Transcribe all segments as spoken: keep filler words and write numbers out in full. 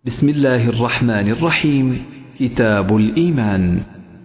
بسم الله الرحمن الرحيم. كتاب الإيمان.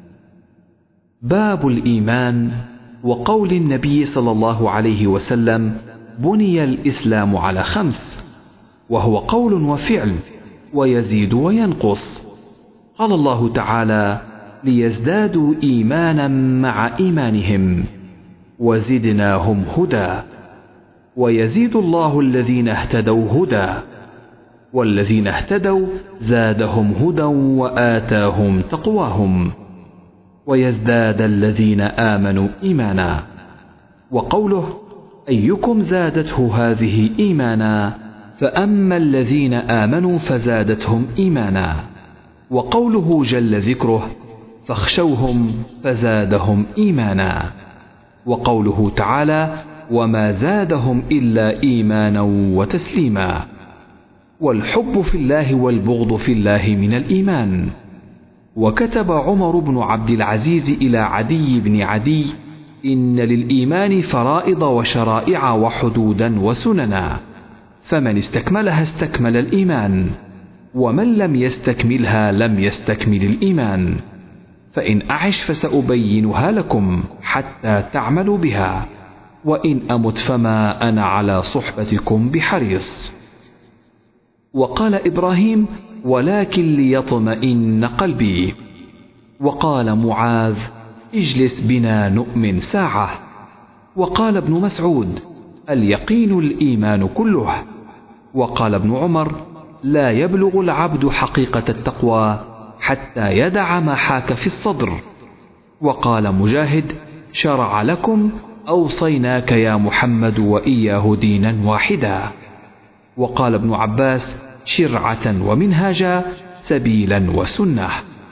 باب الإيمان. وقول النبي صلى الله عليه وسلم: بني الإسلام على خمس، وهو قول وفعل، ويزيد وينقص. قال الله تعالى: ليزدادوا إيمانا مع إيمانهم وزدناهم هدى. ويزيد الله الذين اهتدوا هدى، والذين اهتدوا زادهم هدى وآتاهم تقواهم. ويزداد الذين آمنوا إيمانا. وقوله: أيكم زادته هذه إيمانا، فأما الذين آمنوا فزادتهم إيمانا. وقوله جل ذكره: فاخشوهم فزادهم إيمانا. وقوله تعالى: وما زادهم إلا إيمانا وتسليما. والحب في الله والبغض في الله من الإيمان. وكتب عمر بن عبد العزيز إلى عدي بن عدي: إن للإيمان فرائض وشرائع وحدودا وسننا، فمن استكملها استكمل الإيمان، ومن لم يستكملها لم يستكمل الإيمان. فإن أعش فسأبينها لكم حتى تعملوا بها، وإن أمت فما أنا على صحبتكم بحريص. وقال إبراهيم: ولكن ليطمئن قلبي. وقال معاذ: اجلس بنا نؤمن ساعة. وقال ابن مسعود: اليقين الإيمان كله. وقال ابن عمر: لا يبلغ العبد حقيقة التقوى حتى يدع ما حاك في الصدر. وقال مجاهد: شرع لكم أوصيناك يا محمد وإياه دينا واحدا. وقال ابن عباس: شرعة ومنهاجا، سبيلا وسنة.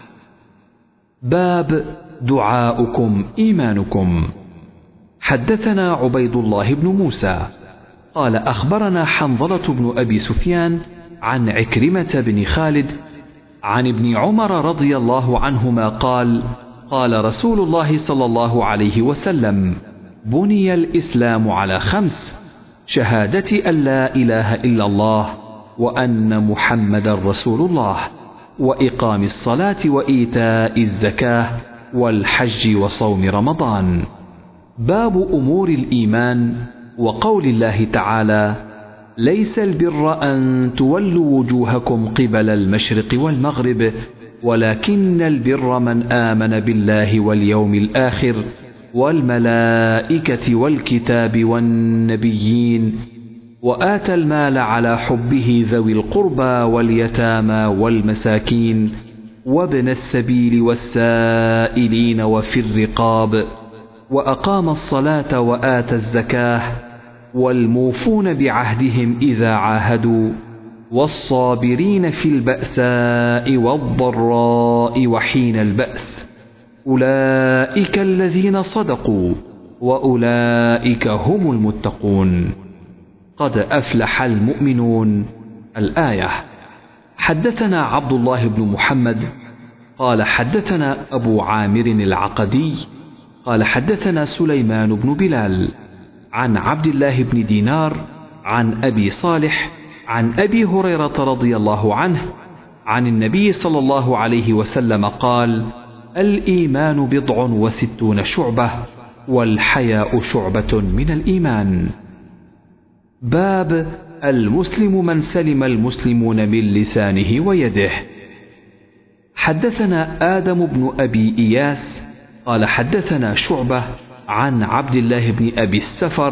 باب دعاؤكم إيمانكم. حدثنا عبيد الله بن موسى قال أخبرنا حنظلة بن أبي سفيان عن عكرمة بن خالد عن ابن عمر رضي الله عنهما قال: قال رسول الله صلى الله عليه وسلم: بني الإسلام على خمس: شهادة أن لا إله إلا الله وأن محمدا رسول الله، وإقام الصلاة وإيتاء الزكاة والحج وصوم رمضان. باب أمور الإيمان. وقول الله تعالى: ليس البر أن تولوا وجوهكم قبل المشرق والمغرب، ولكن البر من آمن بالله واليوم الآخر والملائكة والكتاب والنبيين، وآتى المال على حبه ذوي القربى واليتامى والمساكين وابن السبيل والسائلين وفي الرقاب، وأقام الصلاة وآتى الزكاة، والموفون بعهدهم إذا عاهدوا، والصابرين في البأساء والضراء وحين البأس، أولئك الذين صدقوا وأولئك هم المتقون. قد أفلح المؤمنون. الآية. حدثنا عبد الله بن محمد قال حدثنا أبو عامر العقدي قال حدثنا سليمان بن بلال عن عبد الله بن دينار عن أبي صالح عن أبي هريرة رضي الله عنه عن النبي صلى الله عليه وسلم قال: الإيمان بضع وستون شعبة، والحياء شعبة من الإيمان. باب المسلم من سلم المسلمون من لسانه ويده. حدثنا آدم بن أبي إياس قال حدثنا شعبة عن عبد الله بن أبي السفر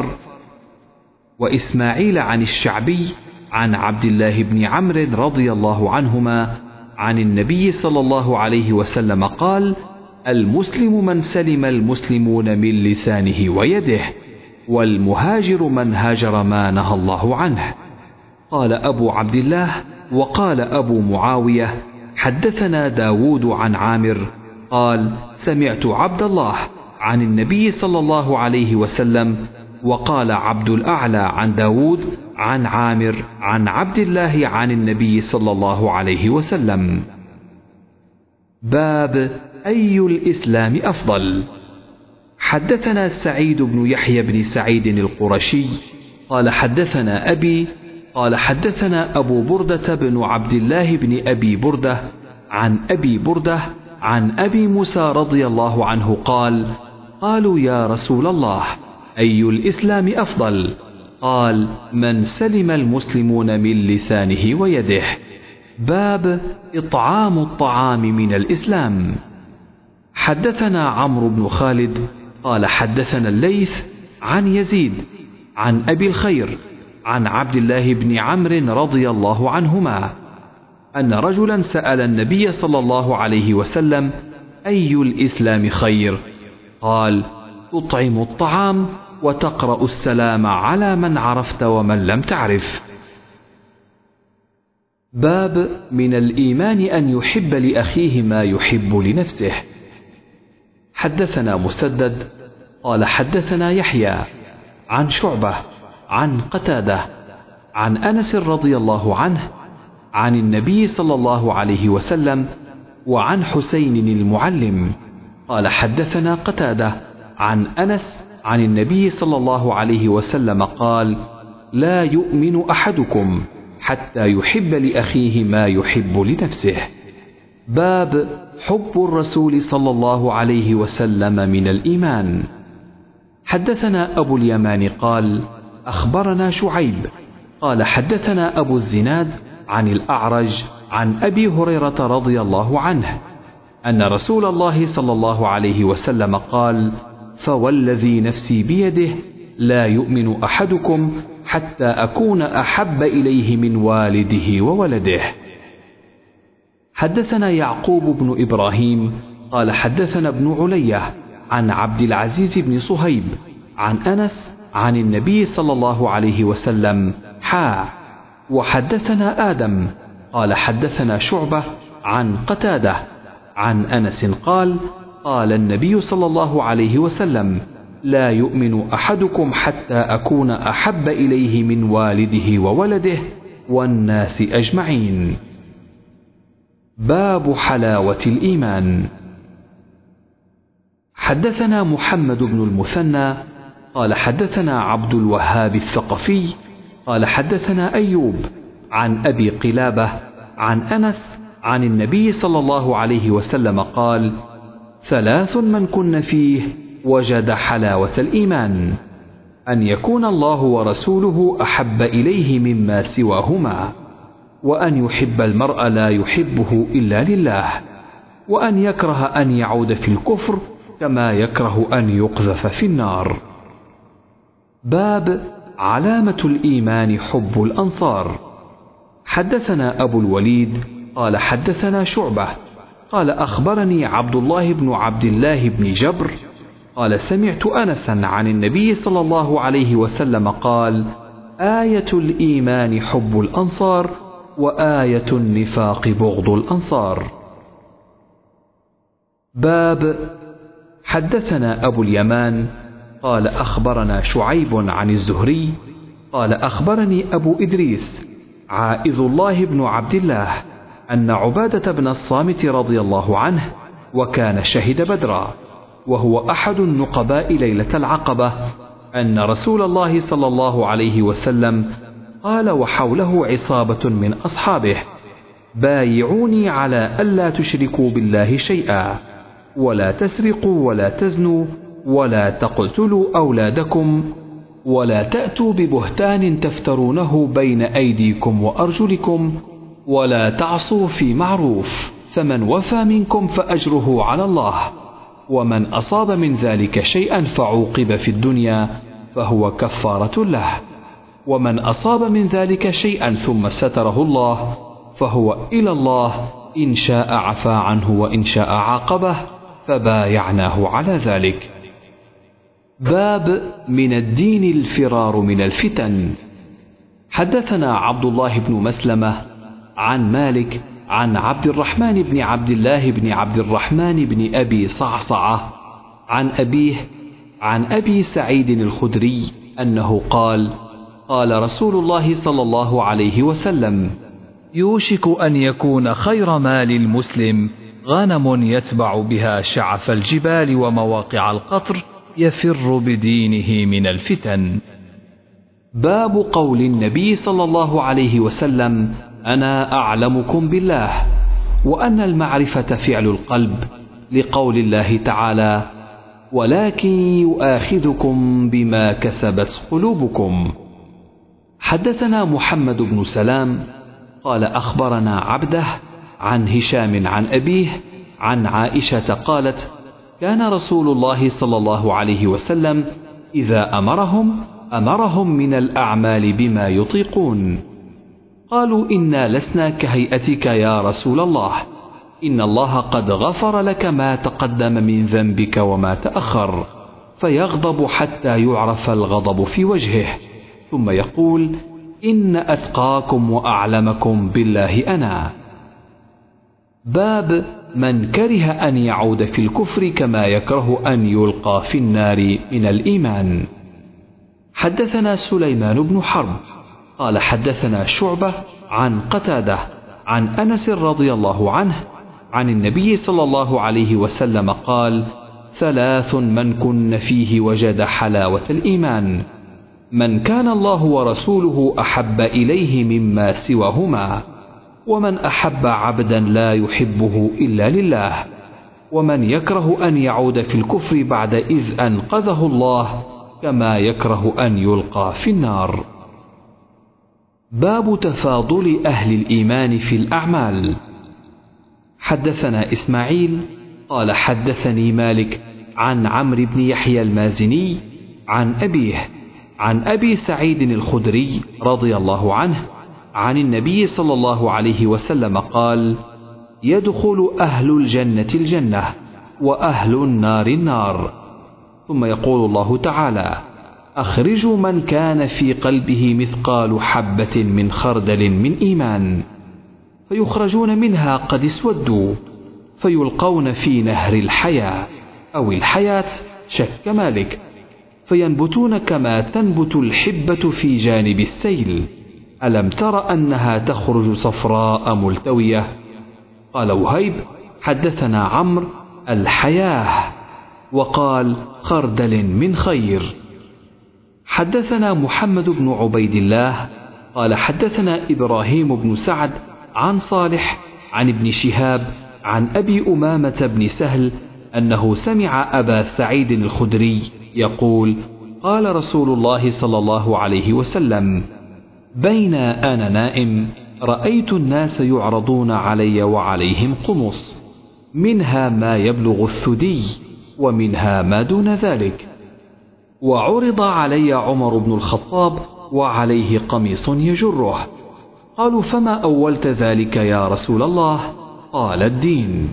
وإسماعيل عن الشعبي عن عبد الله بن عمرو رضي الله عنهما عن النبي صلى الله عليه وسلم قال: المسلم من سلم المسلمون من لسانه ويده، والمهاجر من هاجر ما نهى الله عنه. قال أبو عبد الله. وقال أبو معاوية: حدثنا داود عن عامر قال: سمعت عبد الله عن النبي صلى الله عليه وسلم. وقال عبد الأعلى عن داود عن عامر عن عبد الله عن النبي صلى الله عليه وسلم. باب أي الإسلام أفضل. حدثنا سعيد بن يحيى بن سعيد القرشي قال حدثنا أبي قال حدثنا أبو بردة بن عبد الله بن أبي بردة عن أبي بردة عن أبي موسى رضي الله عنه قال: قالوا يا رسول الله أي الإسلام أفضل؟ قال: من سلم المسلمون من لسانه ويده. باب إطعام الطعام من الإسلام. حدثنا عمرو بن خالد قال حدثنا الليث عن يزيد عن أبي الخير عن عبد الله بن عمرو رضي الله عنهما أن رجلا سأل النبي صلى الله عليه وسلم: أي الإسلام خير؟ قال: تطعم الطعام وتقرأ السلام على من عرفت ومن لم تعرف. باب من الإيمان أن يحب لأخيه ما يحب لنفسه. حدثنا مسدد قال حدثنا يحيى عن شعبة عن قتادة عن أنس رضي الله عنه عن النبي صلى الله عليه وسلم وعن حسين المعلم قال حدثنا قتادة عن أنس عن النبي صلى الله عليه وسلم قال: لا يؤمن أحدكم حتى يحب لأخيه ما يحب لنفسه. باب حب الرسول صلى الله عليه وسلم من الإيمان. حدثنا أبو اليمان قال: أخبرنا شعيب قال حدثنا أبو الزناد عن الأعرج عن أبي هريرة رضي الله عنه أن رسول الله صلى الله عليه وسلم قال: فوالذي نفسي بيده لا يؤمن أحدكم حتى أكون أحب إليه من والده وولده. حدثنا يعقوب بن إبراهيم قال حدثنا ابن علية عن عبد العزيز بن صهيب عن أنس عن النبي صلى الله عليه وسلم حا. وحدثنا آدم قال حدثنا شعبة عن قتادة عن أنس قال: قال النبي صلى الله عليه وسلم: لا يؤمن أحدكم حتى أكون أحب إليه من والده وولده والناس أجمعين. باب حلاوة الإيمان. حدثنا محمد بن المثنى قال حدثنا عبد الوهاب الثقفي قال حدثنا أيوب عن أبي قلابة عن أنس عن النبي صلى الله عليه وسلم قال: ثلاث من كن فيه وجد حلاوة الإيمان: أن يكون الله ورسوله أحب إليه مما سواهما، وأن يحب المرء لا يحبه إلا لله، وأن يكره أن يعود في الكفر كما يكره أن يقذف في النار. باب علامة الإيمان حب الأنصار. حدثنا أبو الوليد قال حدثنا شعبة قال أخبرني عبد الله بن عبد الله بن جبر قال سمعت أنسا عن النبي صلى الله عليه وسلم قال: آية الإيمان حب الأنصار، وآية النفاق بغض الأنصار. باب حدثنا أبو اليمان قال أخبرنا شعيب عن الزهري قال أخبرني أبو إدريس عائذ الله بن عبد الله أن عبادة بن الصامت رضي الله عنه وكان شهد بدرا وهو أحد النقباء ليلة العقبة أن رسول الله صلى الله عليه وسلم قال وحوله عصابة من أصحابه: بايعوني على ألا تشركوا بالله شيئا، ولا تسرقوا ولا تزنوا ولا تقتلوا أولادكم، ولا تأتوا ببهتان تفترونه بين أيديكم وأرجلكم، ولا تعصوا في معروف، فمن وفى منكم فأجره على الله، ومن أصاب من ذلك شيئا فعوقب في الدنيا فهو كفارة له، ومن أصاب من ذلك شيئا ثم ستره الله فهو إلى الله، إن شاء عفا عنه وإن شاء عاقبه، فبايعناه على ذلك. باب من الدين الفرار من الفتن. حدثنا عبد الله بن مسلمة عن مالك عن عبد الرحمن بن عبد الله بن عبد الرحمن بن أبي صعصعة عن أبيه عن أبي سعيد الخدري أنه قال: قال رسول الله صلى الله عليه وسلم: يوشك أن يكون خير مال المسلم غنم يتبع بها شعف الجبال ومواقع القطر يفر بدينه من الفتن. باب قول النبي صلى الله عليه وسلم: أنا أعلمكم بالله، وأن المعرفة فعل القلب، لقول الله تعالى: ولكن يؤاخذكم بما كسبت قلوبكم. حدثنا محمد بن سلام قال أخبرنا عبده عن هشام عن أبيه عن عائشة قالت: كان رسول الله صلى الله عليه وسلم إذا أمرهم أمرهم من الأعمال بما يطيقون. قالوا: إنا لسنا كهيئتك يا رسول الله، إن الله قد غفر لك ما تقدم من ذنبك وما تأخر، فيغضب حتى يعرف الغضب في وجهه، ثم يقول: إن أتقاكم وأعلمكم بالله أنا. باب من كره أن يعود في الكفر كما يكره أن يلقى في النار من الإيمان. حدثنا سليمان بن حرب قال حدثنا شعبة عن قتادة عن أنس رضي الله عنه عن النبي صلى الله عليه وسلم قال: ثلاث من كن فيه وجد حلاوة الإيمان: من كان الله ورسوله أحب إليه مما سواهما، ومن أحب عبدا لا يحبه إلا لله، ومن يكره أن يعود في الكفر بعد إذ أنقذه الله كما يكره أن يلقى في النار. باب تفاضل أهل الإيمان في الأعمال. حدثنا إسماعيل قال حدثني مالك عن عمرو بن يحيى المازني عن أبيه عن أبي سعيد الخدري رضي الله عنه عن النبي صلى الله عليه وسلم قال: يدخل أهل الجنة الجنة، وأهل النار النار، ثم يقول الله تعالى: أخرجوا من كان في قلبه مثقال حبة من خردل من إيمان، فيخرجون منها قد اسودوا، فيلقون في نهر الحياة أو الحياة، شك مالك، فينبتون كما تنبت الحبة في جانب السيل. ألم تر أنها تخرج صفراء ملتوية؟ قال وهيب: حدثنا عمرو الحياة، وقال: خردل من خير. حدثنا محمد بن عبيد الله قال حدثنا إبراهيم بن سعد عن صالح عن ابن شهاب عن أبي أمامة بن سهل أنه سمع أبا سعيد الخدري يقول: قال رسول الله صلى الله عليه وسلم: بين أنا نائم رأيت الناس يعرضون علي وعليهم قمص، منها ما يبلغ الثدي ومنها ما دون ذلك، وعرض علي عمر بن الخطاب وعليه قميص يجره. قالوا: فما أولت ذلك يا رسول الله؟ قال: الدين.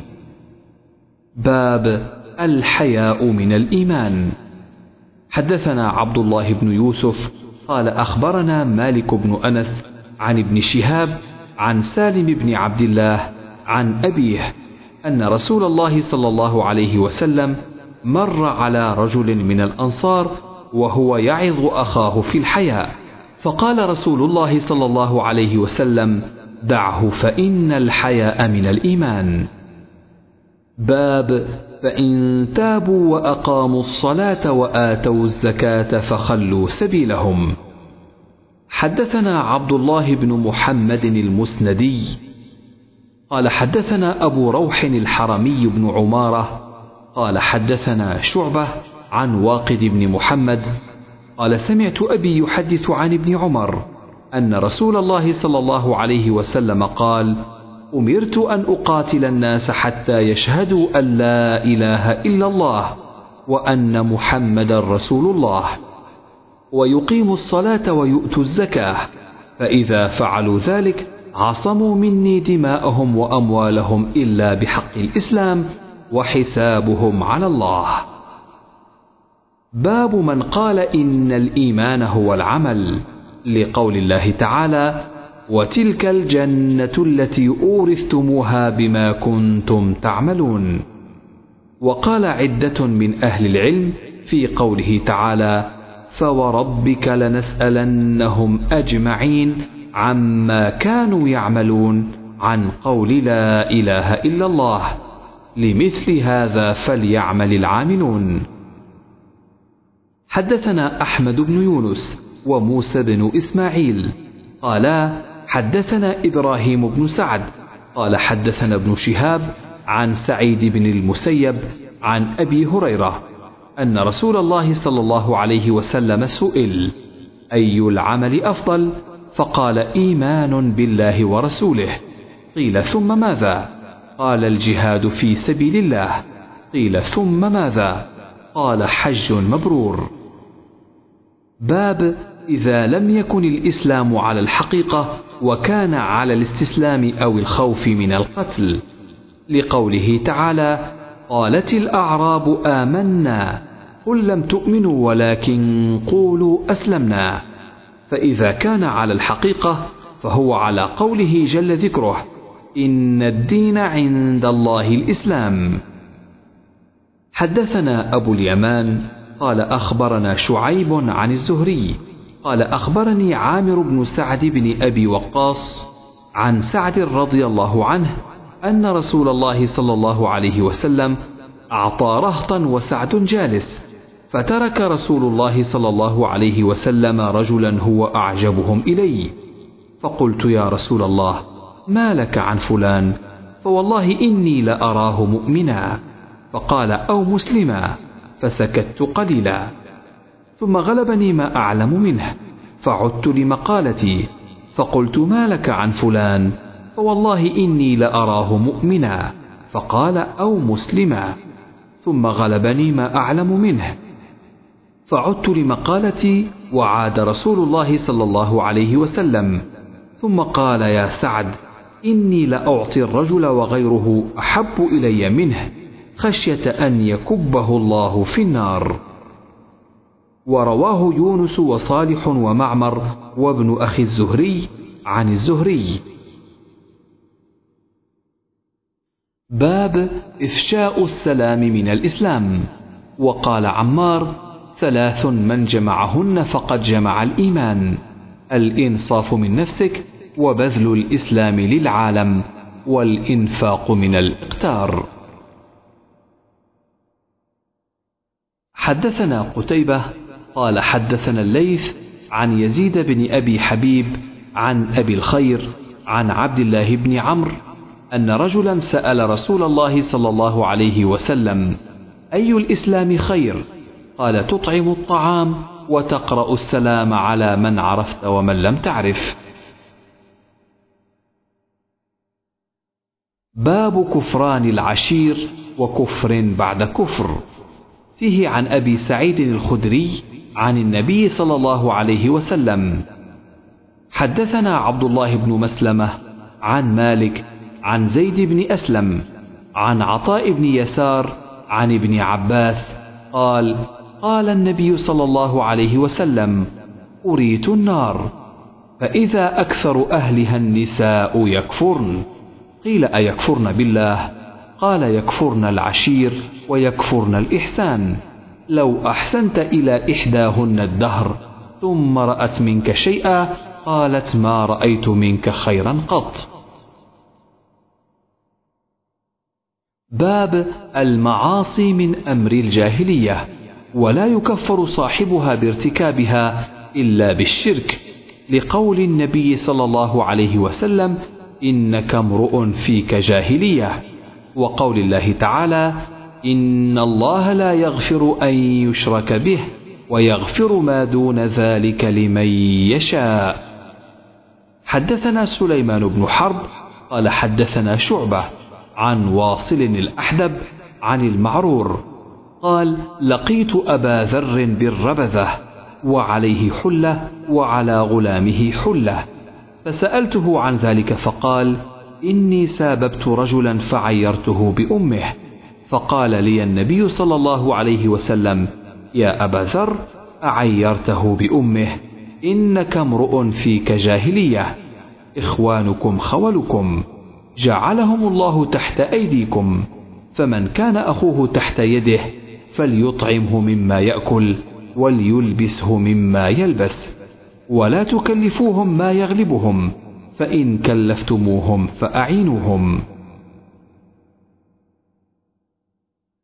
باب الحياء من الإيمان. حدثنا عبد الله بن يوسف قال أخبرنا مالك بن أنس عن ابن شهاب عن سالم بن عبد الله عن أبيه أن رسول الله صلى الله عليه وسلم مر على رجل من الأنصار وهو يعظ أخاه في الحياء، فقال رسول الله صلى الله عليه وسلم: دعه فإن الحياء من الإيمان. باب فإن تابوا وأقاموا الصلاة وآتوا الزكاة فخلوا سبيلهم. حدثنا عبد الله بن محمد المسندي قال حدثنا أبو روح الحرمي بن عمارة قال حدثنا شعبة عن واقد بن محمد قال سمعت أبي يحدث عن ابن عمر أن رسول الله صلى الله عليه وسلم قال: أمرت أن أقاتل الناس حتى يشهدوا أن لا إله إلا الله وأن محمدا رسول الله، ويقيموا الصلاة ويؤتوا الزكاة، فإذا فعلوا ذلك عصموا مني دماءهم وأموالهم إلا بحق الإسلام، وحسابهم على الله. باب من قال إن الإيمان هو العمل، لقول الله تعالى: وتلك الجنة التي أورثتموها بما كنتم تعملون. وقال عدة من أهل العلم في قوله تعالى: فوربك لنسألنهم أجمعين عما كانوا يعملون، عن قول لا إله إلا الله، لمثل هذا فليعمل العاملون. حدثنا أحمد بن يونس وموسى بن إسماعيل قالا حدثنا إبراهيم بن سعد قال حدثنا ابن شهاب عن سعيد بن المسيب عن أبي هريرة أن رسول الله صلى الله عليه وسلم سئل أي العمل أفضل؟ فقال إيمان بالله ورسوله. قيل ثم ماذا؟ قال الجهاد في سبيل الله. قيل ثم ماذا؟ قال حج مبرور. باب إذا لم يكن الإسلام على الحقيقة وكان على الاستسلام أو الخوف من القتل، لقوله تعالى قالت الأعراب آمنا قل لم تؤمنوا ولكن قولوا أسلمنا. فإذا كان على الحقيقة فهو على قوله جل ذكره إن الدين عند الله الإسلام. حدثنا أبو اليمان قال أخبرنا شعيب عن الزهري قال أخبرني عامر بن سعد بن أبي وقاص عن سعد رضي الله عنه أن رسول الله صلى الله عليه وسلم أعطى رهطا وسعد جالس، فترك رسول الله صلى الله عليه وسلم رجلا هو أعجبهم إلي، فقلت يا رسول الله ما لك عن فلان؟ فوالله إني لأراه مؤمنا. فقال أو مسلما، فسكت قليلا، ثم غلبني ما أعلم منه فعدت لمقالتي فقلت ما لك عن فلان؟ فوالله إني لأراه مؤمنا. فقال أو مسلما، ثم غلبني ما أعلم منه فعدت لمقالتي وعاد رسول الله صلى الله عليه وسلم، ثم قال يا سعد إني لأعطي الرجل وغيره أحب إلي منه خشية أن يكبه الله في النار. ورواه يونس وصالح ومعمر وابن أخي الزهري عن الزهري. باب إفشاء السلام من الإسلام. وقال عمار ثلاث من جمعهن فقد جمع الإيمان: الإنصاف من نفسك، وبذل الإسلام للعالم، والإنفاق من الإقتار. حدثنا قتيبة قال حدثنا الليث عن يزيد بن أبي حبيب عن أبي الخير عن عبد الله بن عمرو أن رجلا سأل رسول الله صلى الله عليه وسلم أي الإسلام خير؟ قال تطعم الطعام وتقرأ السلام على من عرفت ومن لم تعرف. باب كفران العشير وكفر بعد كفر. فيه عن أبي سعيد الخدري عن النبي صلى الله عليه وسلم. حدثنا عبد الله بن مسلمة عن مالك عن زيد بن أسلم عن عطاء بن يسار عن ابن عباس قال قال النبي صلى الله عليه وسلم أريت النار فإذا أكثر أهلها النساء يكفرن. قيل أيكفرن بالله؟ قال يكفرن العشير ويكفرن الإحسان. لو أحسنت إلى إحداهن الدهر ثم رأت منك شيئا قالت ما رأيت منك خيرا قط. باب المعاصي من أمر الجاهلية، ولا يكفر صاحبها بارتكابها إلا بالشرك، لقول النبي صلى الله عليه وسلم إنك امرؤ فيك جاهلية، وقول الله تعالى إن الله لا يغفر أن يشرك به ويغفر ما دون ذلك لمن يشاء. حدثنا سليمان بن حرب قال حدثنا شعبة عن واصل الأحدب عن المعرور قال لقيت أبا ذر بالربذة وعليه حلة وعلى غلامه حلة، فسألته عن ذلك فقال إني ساببت رجلا فعيرته بأمه، فقال لي النبي صلى الله عليه وسلم يا أبا ذر أعيرته بأمه؟ إنك امرؤ فيك جاهلية، إخوانكم خولكم، جعلهم الله تحت أيديكم، فمن كان أخوه تحت يده فليطعمه مما يأكل وليلبسه مما يلبس، ولا تكلفوهم ما يغلبهم، فإن كلفتموهم فأعينوهم.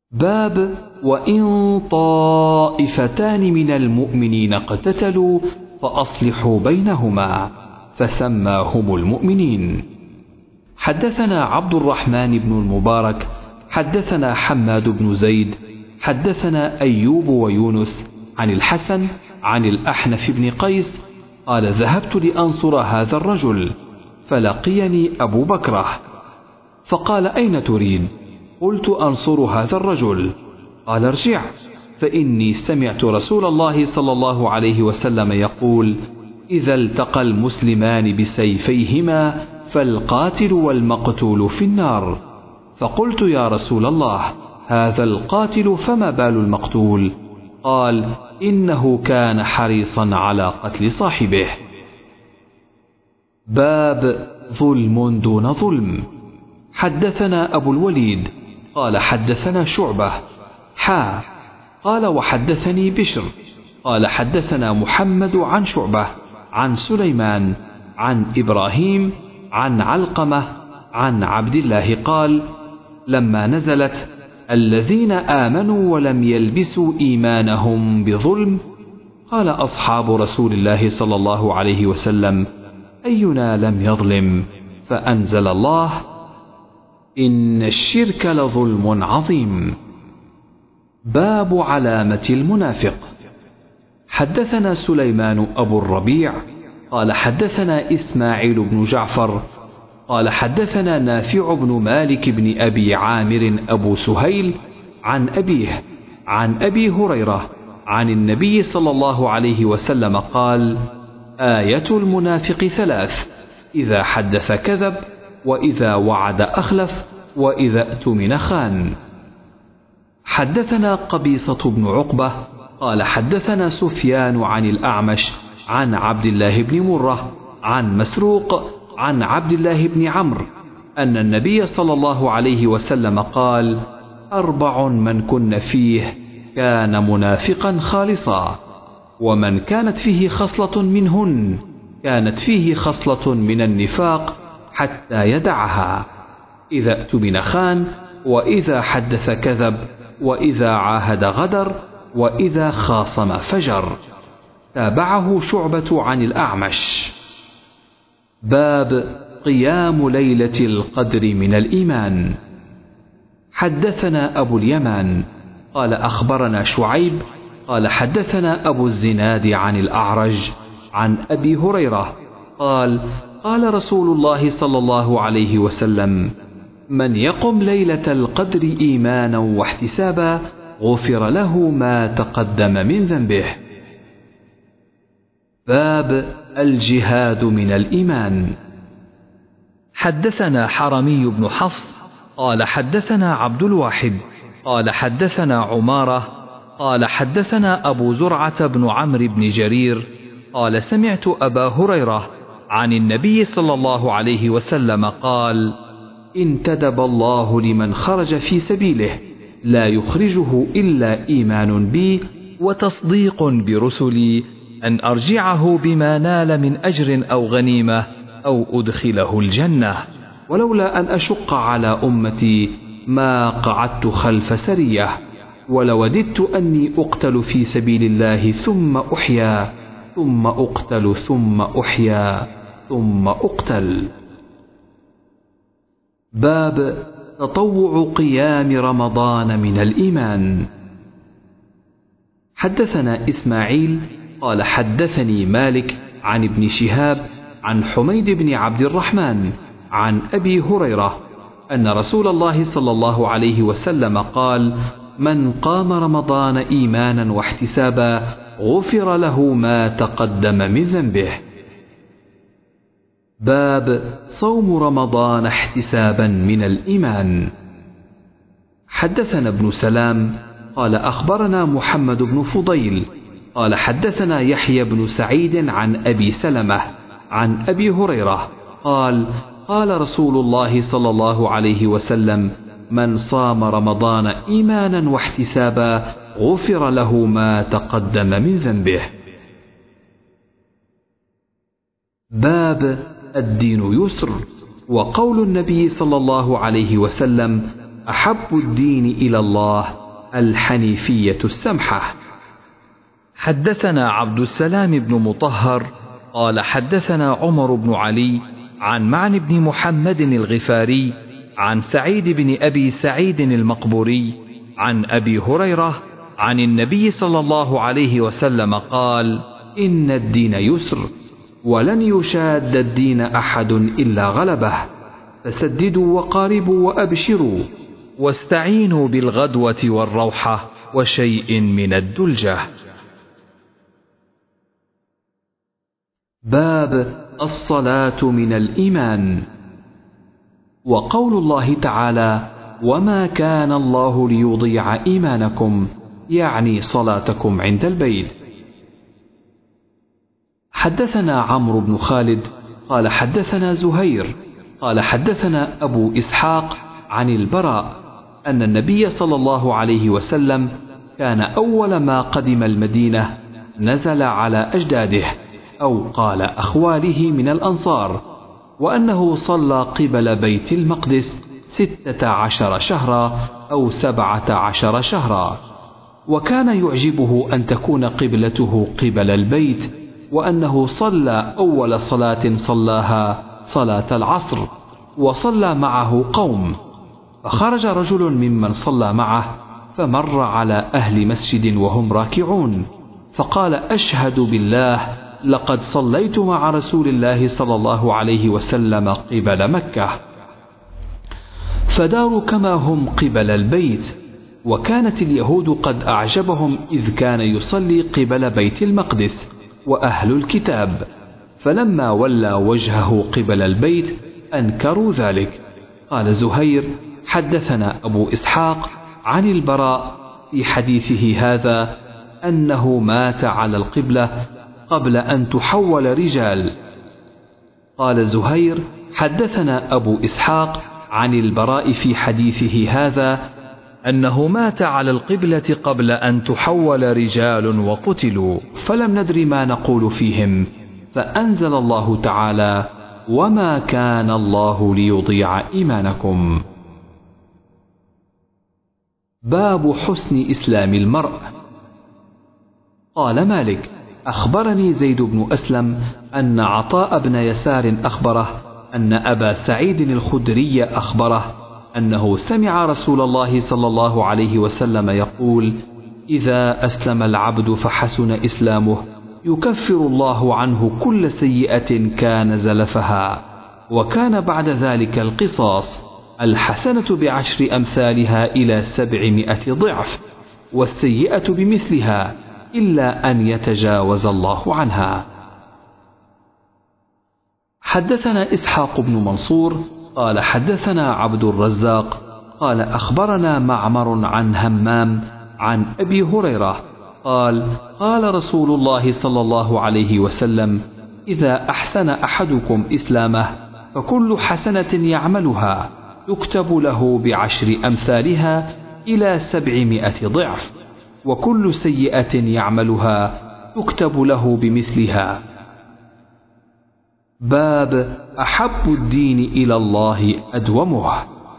باب وإن طائفتان من المؤمنين اقتتلوا فأصلحوا بينهما، فسماهم المؤمنين. حدثنا عبد الرحمن بن المبارك حدثنا حماد بن زيد حدثنا أيوب ويونس عن الحسن عن الأحنف بن قيس قال ذهبت لأنصر هذا الرجل فلقيني أبو بكرة فقال أين تريد؟ قلت أنصر هذا الرجل. قال ارجع، فإني سمعت رسول الله صلى الله عليه وسلم يقول إذا التقى المسلمان بسيفيهما فالقاتل والمقتول في النار. فقلت يا رسول الله هذا القاتل فما بال المقتول؟ قال إنه كان حريصا على قتل صاحبه. باب ظلم دون ظلم. حدثنا أبو الوليد قال حدثنا شعبة حا قال وحدثني بشر قال حدثنا محمد عن شعبة عن سليمان عن إبراهيم عن علقمة عن عبد الله قال لما نزلت الذين آمنوا ولم يلبسوا إيمانهم بظلم قال أصحاب رسول الله صلى الله عليه وسلم أينا لم يظلم؟ فأنزل الله إن الشرك لظلم عظيم. باب علامة المنافق. حدثنا سليمان أبو الربيع قال حدثنا إسماعيل بن جعفر قال حدثنا نافع بن مالك بن أبي عامر أبو سهيل عن أبيه عن أبي هريرة عن النبي صلى الله عليه وسلم قال آية المنافق ثلاث: إذا حدث كذب، وإذا وعد أخلف، وإذا اؤتمن خان. حدثنا قبيصة بن عقبة قال حدثنا سفيان عن الأعمش عن عبد الله بن مرة عن مسروق عن عبد الله بن عمرو أن النبي صلى الله عليه وسلم قال أربع من كن فيه كان منافقا خالصا، ومن كانت فيه خصلة منهن كانت فيه خصلة من النفاق حتى يدعها: إذا اؤتمن خان، وإذا حدث كذب، وإذا عاهد غدر، وإذا خاصم فجر. تابعه شعبة عن الأعمش. باب قيام ليلة القدر من الإيمان. حدثنا أبو اليمان قال أخبرنا شعيب قال حدثنا أبو الزناد عن الأعرج عن أبي هريرة قال قال رسول الله صلى الله عليه وسلم: من يقم ليلة القدر إيمانا واحتسابا غفر له ما تقدم من ذنبه. باب الجهاد من الإيمان. حدثنا حرمي بن حفص قال حدثنا عبد الواحد قال حدثنا عمارة قال حدثنا أبو زرعة بن عمرو بن جرير قال سمعت أبا هريرة عن النبي صلى الله عليه وسلم قال: انتدب الله لمن خرج في سبيله لا يخرجه إلا إيمان بي وتصديق برسلي أن أرجعه بما نال من أجر أو غنيمة أو أدخله الجنة، ولولا أن أشق على أمتي ما قعدت خلف سرية، ولوددت أني أقتل في سبيل الله ثم أحيا ثم أقتل ثم أحيا ثم أقتل. باب تطوع قيام رمضان من الإيمان. حدثنا إسماعيل قال حدثني مالك عن ابن شهاب عن حميد بن عبد الرحمن عن أبي هريرة أن رسول الله صلى الله عليه وسلم قال: من قام رمضان إيمانا واحتسابا غفر له ما تقدم من ذنبه. باب صوم رمضان احتسابا من الإيمان. حدثنا ابن سلام قال أخبرنا محمد بن فضيل قال حدثنا يحيى بن سعيد عن أبي سلمة عن أبي هريرة قال: قال رسول الله صلى الله عليه وسلم: من صام رمضان إيمانا واحتسابا غفر له ما تقدم من ذنبه. باب الدين يسر، وقول النبي صلى الله عليه وسلم: أحب الدين إلى الله الحنيفية السمحة. حدثنا عبد السلام بن مطهر قال حدثنا عمر بن علي عن معن بن محمد الغفاري عن سعيد بن أبي سعيد المقبوري عن أبي هريرة عن النبي صلى الله عليه وسلم قال: إن الدين يسر، ولن يشاد الدين أحد إلا غلبه، فسددوا وقاربوا وأبشروا، واستعينوا بالغدوة والروحة وشيء من الدلجة. باب الصلاة من الإيمان. وقول الله تعالى: وما كان الله ليضيع إيمانكم، يعني صلاتكم عند البيت. حدثنا عمرو بن خالد قال حدثنا زهير قال حدثنا أبو إسحاق عن البراء أن النبي صلى الله عليه وسلم كان أول ما قدم المدينة نزل على أجداده أو قال أخواله من الأنصار، وأنه صلى قبل بيت المقدس ستة عشر شهرا أو سبعة عشر شهرا، وكان يعجبه أن تكون قبلته قبل البيت، وأنه صلى أول صلاة صلاها صلاة العصر، وصلى معه قوم، فخرج رجل ممن صلى معه فمر على أهل مسجد وهم راكعون، فقال: أشهد بالله لقد صليت مع رسول الله صلى الله عليه وسلم قبل مكة. فداروا كما هم قبل البيت، وكانت اليهود قد أعجبهم إذ كان يصلي قبل بيت المقدس وأهل الكتاب، فلما ولى وجهه قبل البيت أنكروا ذلك. قال زهير: حدثنا أبو إسحاق عن البراء في حديثه هذا أنه مات على القبلة قبل أن تحول رجال. قال زهير: حدثنا أبو إسحاق عن البراء في حديثه هذا أنه مات على القبلة قبل أن تحول رجال وقتلوا، فلم ندر ما نقول فيهم، فأنزل الله تعالى: وما كان الله ليضيع إيمانكم. باب حسن إسلام المرء. قال مالك: أخبرني زيد بن أسلم أن عطاء بن يسار أخبره أن أبا سعيد الخدري أخبره أنه سمع رسول الله صلى الله عليه وسلم يقول: إذا أسلم العبد فحسن إسلامه يكفر الله عنه كل سيئة كان زلفها، وكان بعد ذلك القصاص، الحسنة بعشر أمثالها إلى سبعمائة ضعف، والسيئة بمثلها إلا أن يتجاوز الله عنها. حدثنا إسحاق بن منصور قال حدثنا عبد الرزاق قال أخبرنا معمر عن همام عن أبي هريرة قال: قال رسول الله صلى الله عليه وسلم: إذا أحسن أحدكم إسلامه فكل حسنة يعملها يكتب له بعشر أمثالها إلى سبعمائة ضعف، وكل سيئة يعملها يكتب له بمثلها. باب أحب الدين إلى الله أدومه.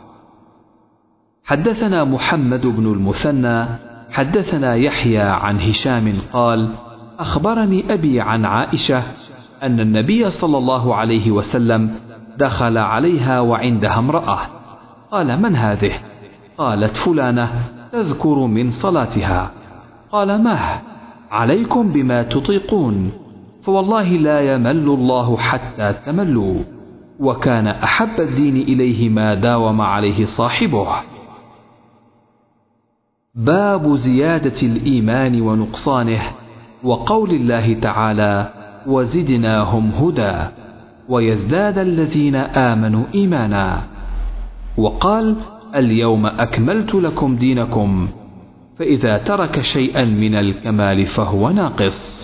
حدثنا محمد بن المثنى حدثنا يحيى عن هشام قال: أخبرني أبي عن عائشة أن النبي صلى الله عليه وسلم دخل عليها وعندها امرأة، قال: من هذه؟ قالت: فلانة تذكر من صلاتها. قال: مه عليكم بما تطيقون، فوالله لا يمل الله حتى تملوا، وكان أحب الدين إليه ما داوم عليه صاحبه. باب زيادة الإيمان ونقصانه، وقول الله تعالى: وزدناهم هدى، ويزداد الذين آمنوا إيمانا. وقال: اليوم أكملت لكم دينكم، فإذا ترك شيئا من الكمال فهو ناقص.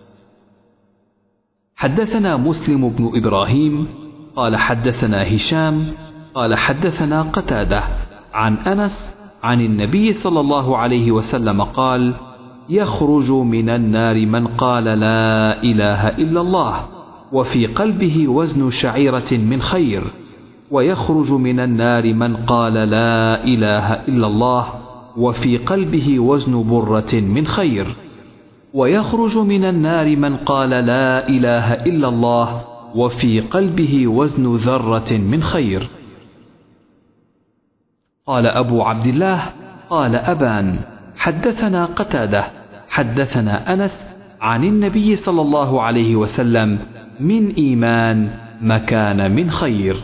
حدثنا مسلم بن إبراهيم قال حدثنا هشام قال حدثنا قتادة عن أنس عن النبي صلى الله عليه وسلم قال: يخرج من النار من قال لا إله إلا الله وفي قلبه وزن شعيرة من خير، ويخرج من النار من قال لا إله إلا الله وفي قلبه وزن برة من خير، ويخرج من النار من قال لا إله إلا الله وفي قلبه وزن ذرة من خير. قال أبو عبد الله قال أبان حدثنا قتادة حدثنا أنس عن النبي صلى الله عليه وسلم من إيمان مكان من خير.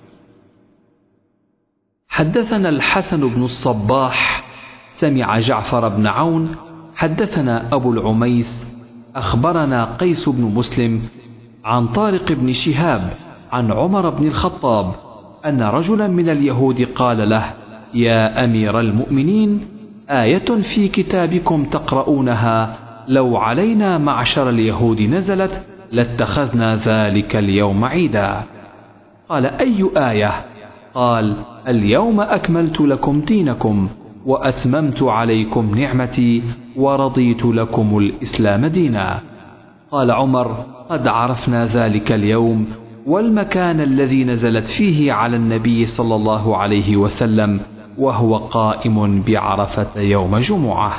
حدثنا الحسن بن الصباح سمع جعفر بن عون حدثنا أبو العميس أخبرنا قيس بن مسلم عن طارق بن شهاب عن عمر بن الخطاب أن رجلا من اليهود قال له: يا أمير المؤمنين، آية في كتابكم تقرؤونها لو علينا معشر اليهود نزلت لاتخذنا ذلك اليوم عيدا. قال: أي آية؟ قال: اليوم أكملت لكم دينكم وأتممت عليكم نعمتي ورضيت لكم الإسلام دينا. قال عمر: قد عرفنا ذلك اليوم والمكان الذي نزلت فيه على النبي صلى الله عليه وسلم وهو قائم بعرفة يوم جمعة.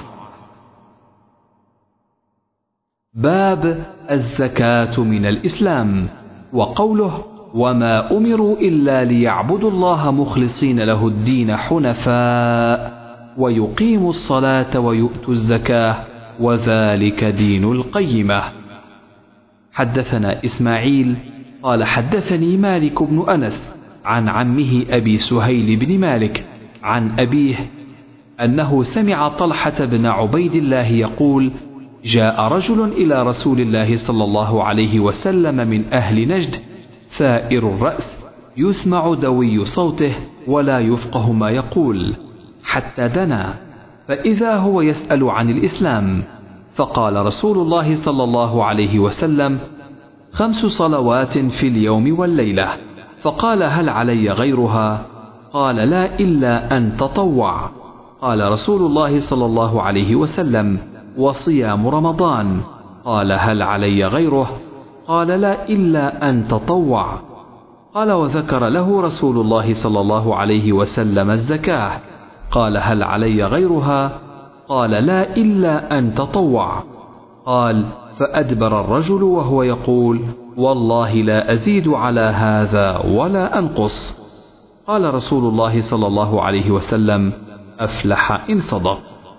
باب الزكاة من الإسلام. وقوله: وما أمروا إلا ليعبدوا الله مخلصين له الدين حنفاء ويقيموا الصلاة ويؤتوا الزكاة وذلك دين القيمة. حدثنا إسماعيل قال حدثني مالك بن أنس عن عمه أبي سهيل بن مالك عن أبيه أنه سمع طلحة بن عبيد الله يقول: جاء رجل إلى رسول الله صلى الله عليه وسلم من أهل نجد ثائر الرأس يسمع دوي صوته ولا يفقه ما يقول، حتى دنا فإذا هو يسأل عن الإسلام، فقال رسول الله صلى الله عليه وسلم: خمس صلوات في اليوم والليلة. فقال: هل علي غيرها؟ قال: لا إلا أن تطوع. قال رسول الله صلى الله عليه وسلم: وصيام رمضان. قال: هل علي غيره؟ قال: لا إلا أن تطوع. قال: وذكر له رسول الله صلى الله عليه وسلم الزكاة. قال: هل علي غيرها؟ قال: لا إلا أن تطوع. قال: فأدبر الرجل وهو يقول: والله لا أزيد على هذا ولا أنقص. قال رسول الله صلى الله عليه وسلم: أفلح إن صدق.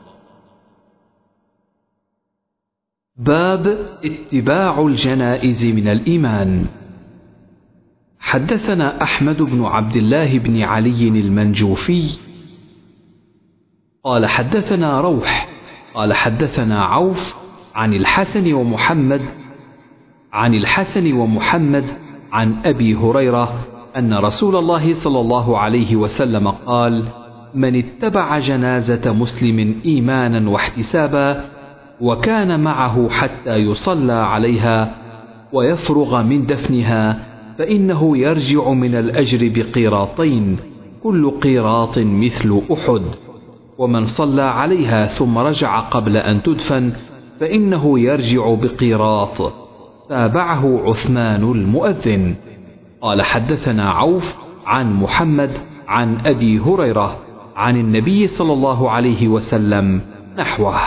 باب اتباع الجنائز من الإيمان. حدثنا أحمد بن عبد الله بن علي المنجوفي قال حدثنا روح قال حدثنا عوف عن الحسن ومحمد عن الحسن ومحمد عن أبي هريرة أن رسول الله صلى الله عليه وسلم قال: من اتبع جنازة مسلم إيمانا واحتسابا وكان معه حتى يصلى عليها ويفرغ من دفنها فإنه يرجع من الأجر بقيراطين، كل قيراط مثل أحد. ومن صلى عليها ثم رجع قبل أن تدفن فإنه يرجع بقيراط. تابعه عثمان المؤذن. قال حدثنا عوف عن محمد عن أبي هريرة عن النبي صلى الله عليه وسلم نحوه.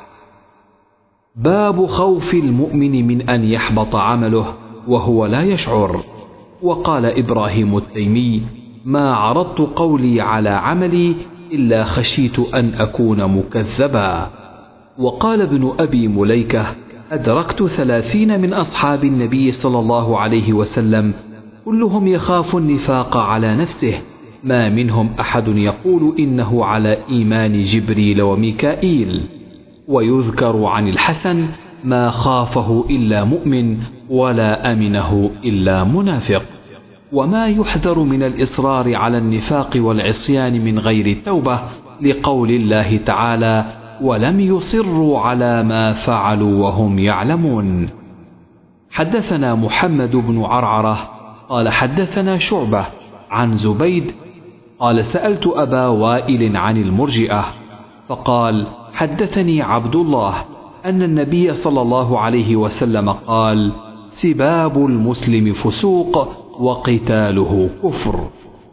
باب خوف المؤمن من أن يحبط عمله وهو لا يشعر. وقال إبراهيم التيمي: ما عرضت قولي على عملي إلا خشيت أن أكون مكذبا. وقال ابن أبي مليكة: أدركت ثلاثين من أصحاب النبي صلى الله عليه وسلم كلهم يخاف النفاق على نفسه، ما منهم أحد يقول إنه على إيمان جبريل وميكائيل. ويذكر عن الحسن: ما خافه إلا مؤمن ولا أمنه إلا منافق. وما يحذر من الإصرار على النفاق والعصيان من غير توبة، لقول الله تعالى: ولم يصروا على ما فعلوا وهم يعلمون. حدثنا محمد بن عرعرة قال حدثنا شعبة عن زبيد قال سألت أبا وائل عن المرجئة فقال: حدثني عبد الله أن النبي صلى الله عليه وسلم قال: سباب المسلم فسوق وقتاله كفر.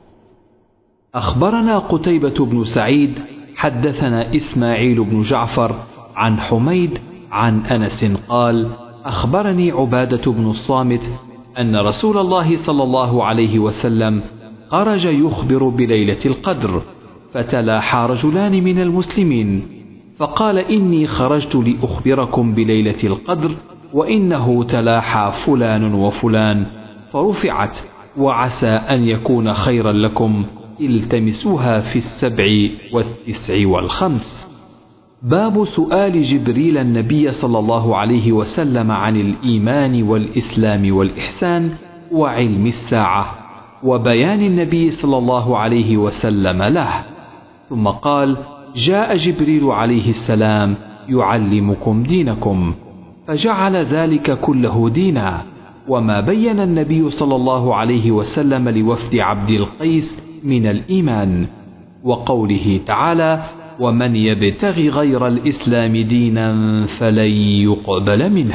أخبرنا قتيبة بن سعيد حدثنا إسماعيل بن جعفر عن حميد عن أنس قال: أخبرني عبادة بن الصامت أن رسول الله صلى الله عليه وسلم خرج يخبر بليلة القدر، فتلاحى رجلان من المسلمين، فقال: إني خرجت لأخبركم بليلة القدر، وإنه تلاحى فلان وفلان، فرفعت: وعسى أن يكون خيرا لكم، التمسوها في السبع والتسع والخمس. باب سؤال جبريل النبي صلى الله عليه وسلم عن الإيمان والإسلام والإحسان وعلم الساعة، وبيان النبي صلى الله عليه وسلم له. ثم قال: جاء جبريل عليه السلام يعلمكم دينكم، فجعل ذلك كله دينا. وما بين النبي صلى الله عليه وسلم لوفد عبد القيس من الإيمان، وقوله تعالى: ومن يبتغي غير الإسلام دينا فلن يقبل منه.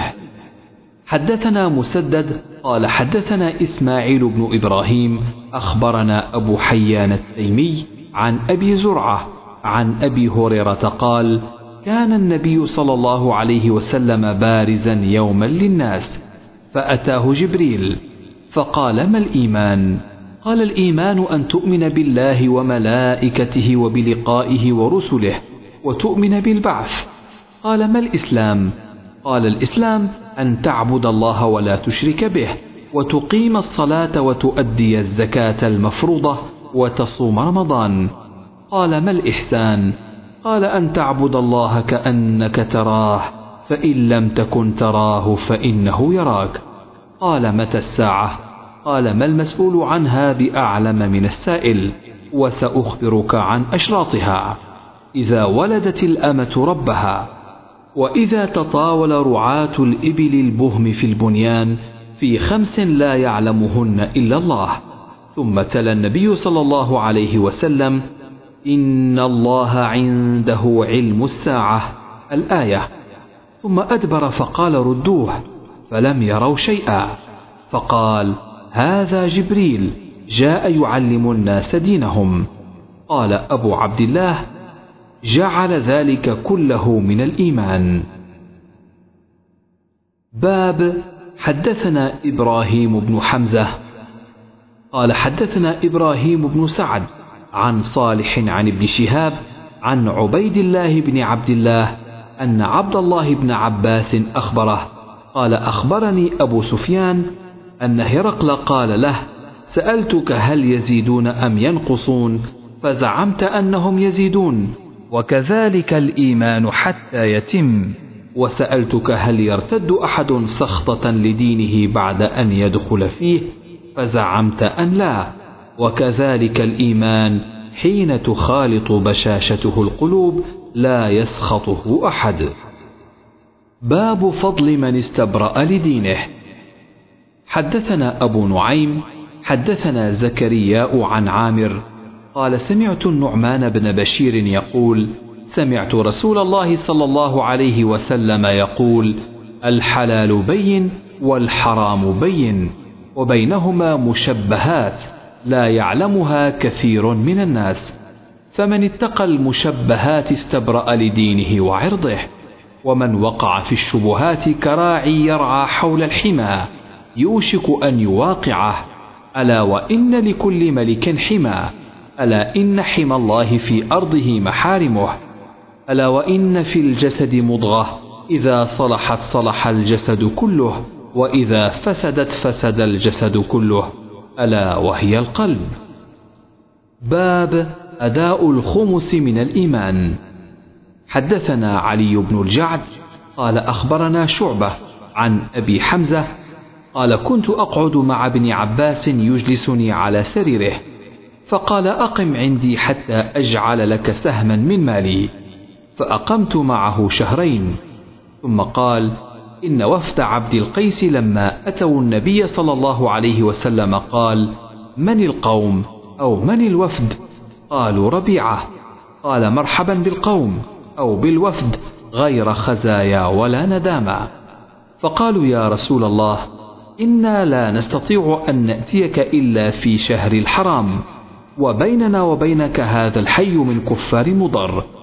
حدثنا مسدد قال حدثنا إسماعيل بن إبراهيم أخبرنا أبو حيان التيمي عن أبي زرعة عن أبي هريرة قال: كان النبي صلى الله عليه وسلم بارزا يوما للناس، فأتاه جبريل فقال: ما الإيمان؟ قال: الإيمان أن تؤمن بالله وملائكته وبلقائه ورسله، وتؤمن بالبعث. قال: ما الإسلام؟ قال: الإسلام أن تعبد الله ولا تشرك به، وتقيم الصلاة وتؤدي الزكاة المفروضة، وتصوم رمضان. قال: ما الإحسان؟ قال: أن تعبد الله كأنك تراه، فإن لم تكن تراه فإنه يراك. قال: متى الساعة؟ قال: ما المسؤول عنها بأعلم من السائل، وسأخبرك عن أشراطها: إذا ولدت الأمة ربها، وإذا تطاول رعاة الإبل البهم في البنيان، في خمس لا يعلمهن إلا الله. ثم تلا النبي صلى الله عليه وسلم: إن الله عنده علم الساعة، الآية. ثم أدبر فقال: ردوه، فلم يروا شيئا. فقال: هذا جبريل جاء يعلم الناس دينهم. قال أبو عبد الله: جعل ذلك كله من الإيمان. باب حدثنا إبراهيم بن حمزة قال حدثنا إبراهيم بن سعد عن صالح عن ابن شهاب عن عبيد الله بن عبد الله أن عبد الله بن عباس أخبره قال: أخبرني أبو سفيان أن هرقل قال له: سألتك هل يزيدون أم ينقصون؟ فزعمت أنهم يزيدون، وكذلك الإيمان حتى يتم. وسألتك هل يرتد أحد سخطة لدينه بعد أن يدخل فيه؟ فزعمت أن لا، وكذلك الإيمان حين تخالط بشاشته القلوب لا يسخطه أحد. باب فضل من استبرأ لدينه. حدثنا أبو نعيم حدثنا زكرياء عن عامر قال: سمعت النعمان بن بشير يقول: سمعت رسول الله صلى الله عليه وسلم يقول: الحلال بين والحرام بين، وبينهما مشبهات لا يعلمها كثير من الناس، فمن اتقى المشبهات استبرأ لدينه وعرضه، ومن وقع في الشبهات كراعي يرعى حول الحمى يوشك أن يواقعه. ألا وإن لكل ملك حمى، ألا إن حمى الله في أرضه محارمه. ألا وإن في الجسد مضغة إذا صلحت صلح الجسد كله، وإذا فسدت فسد الجسد كله، ألا وهي القلب. باب أداء الخمس من الإيمان. حدثنا علي بن الجعد قال: أخبرنا شعبة عن أبي حمزة قال: كنت أقعد مع ابن عباس يجلسني على سريره، فقال: أقم عندي حتى أجعل لك سهما من مالي، فأقمت معه شهرين. ثم قال: إن وفد عبد القيس لما أتوا النبي صلى الله عليه وسلم قال: من القوم أو من الوفد؟ قالوا: ربيعة. قال: مرحبا بالقوم أو بالوفد غير خزايا ولا ندامة. فقالوا: يا رسول الله، إنا لا نستطيع أن نأتيك إلا في شهر الحرام، وبيننا وبينك هذا الحي من كفار مضر.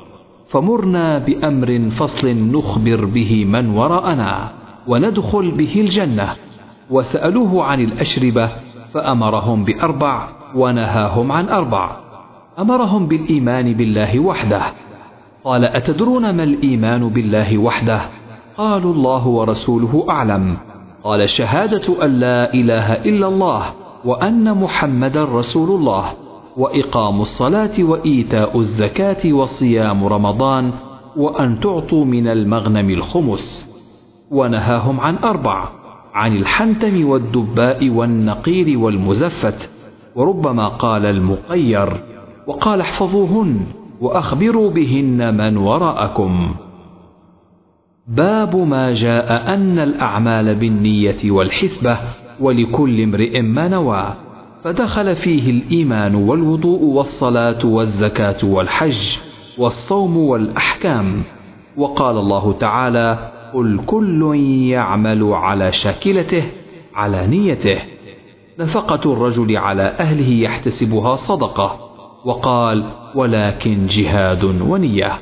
فمرنا بأمر فصل نخبر به من وراءنا وندخل به الجنة. وسألوه عن الأشربة فأمرهم بأربع ونهاهم عن أربع. أمرهم بالإيمان بالله وحده. قال: أتدرون ما الإيمان بالله وحده؟ قالوا: الله ورسوله أعلم. قال: شهادة أن لا إله إلا الله وأن محمدا رسول الله، وإقام الصلاة وإيتاء الزكاة وصيام رمضان، وأن تعطوا من المغنم الخمس. ونهاهم عن أربع: عن الحنتم والدباء والنقير والمزفت، وربما قال المقير، وقال: احفظوهن وأخبروا بهن من وراءكم. باب ما جاء أن الأعمال بالنية والحسبة ولكل امرئ ما نوى، فدخل فيه الإيمان والوضوء والصلاة والزكاة والحج والصوم والأحكام. وقال الله تعالى: قل كل يعمل على شاكلته على نيته. نفقة الرجل على أهله يحتسبها صدقة. وقال: ولكن جهاد ونية.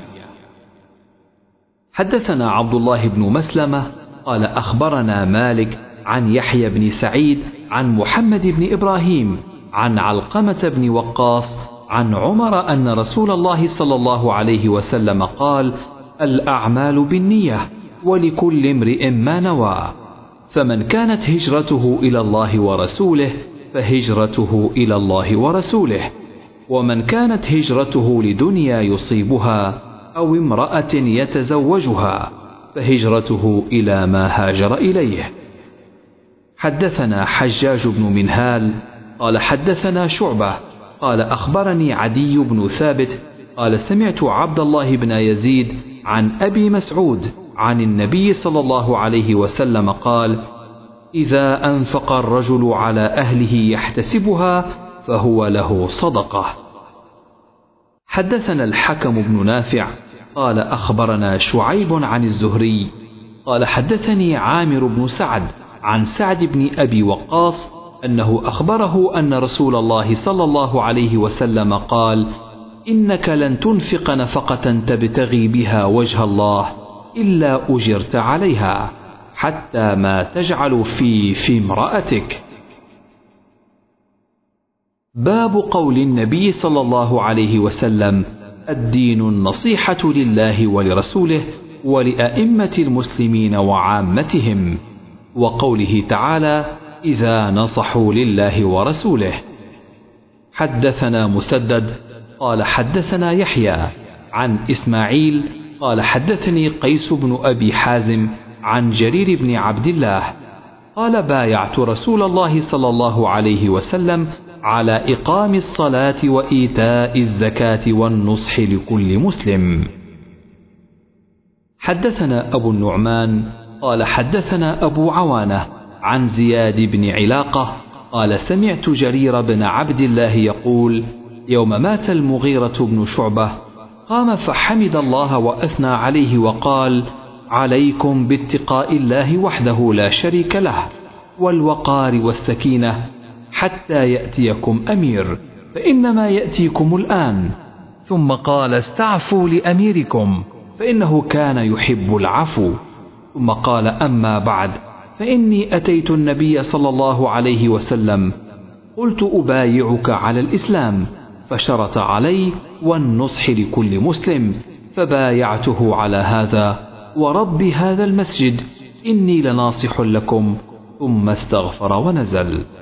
حدثنا عبد الله بن مسلمة قال: أخبرنا مالك عن يحيى بن سعيد عن محمد بن إبراهيم عن علقمة بن وقاص عن عمر أن رسول الله صلى الله عليه وسلم قال: الأعمال بالنية ولكل امرئ ما نوى، فمن كانت هجرته إلى الله ورسوله فهجرته إلى الله ورسوله، ومن كانت هجرته لدنيا يصيبها أو امرأة يتزوجها فهجرته إلى ما هاجر إليه. حدثنا حجاج بن منهال قال: حدثنا شعبة قال: أخبرني عدي بن ثابت قال: سمعت عبد الله بن يزيد عن أبي مسعود عن النبي صلى الله عليه وسلم قال: إذا أنفق الرجل على أهله يحتسبها فهو له صدقة. حدثنا الحكم بن نافع قال: أخبرنا شعيب عن الزهري قال: حدثني عامر بن سعد عن سعد بن أبي وقاص أنه أخبره أن رسول الله صلى الله عليه وسلم قال: إنك لن تنفق نفقة تبتغي بها وجه الله إلا أجرت عليها، حتى ما تجعل في في امرأتك. باب قول النبي صلى الله عليه وسلم: الدين النصيحة لله ولرسوله ولأئمة المسلمين وعامتهم، وقوله تعالى: إذا نصحوا لله ورسوله. حدثنا مسدد قال: حدثنا يحيى عن إسماعيل قال: حدثني قيس بن أبي حازم عن جرير بن عبد الله قال: بايعت رسول الله صلى الله عليه وسلم على إقام الصلاة وإيتاء الزكاة والنصح لكل مسلم. حدثنا أبو النعمان قال: حدثنا أبو عوانة عن زياد بن علاقة قال: سمعت جرير بن عبد الله يقول: يوم مات المغيرة بن شعبة قام فحمد الله وأثنى عليه وقال: عليكم باتقاء الله وحده لا شريك له والوقار والسكينة حتى يأتيكم أمير، فإنما يأتيكم الآن. ثم قال: استعفوا لأميركم فإنه كان يحب العفو. ثم قال: أما بعد، فإني أتيت النبي صلى الله عليه وسلم قلت: أبايعك على الإسلام، فشرط علي والنصح لكل مسلم، فبايعته على هذا ورب هذا المسجد إني لناصح لكم، ثم استغفر ونزل.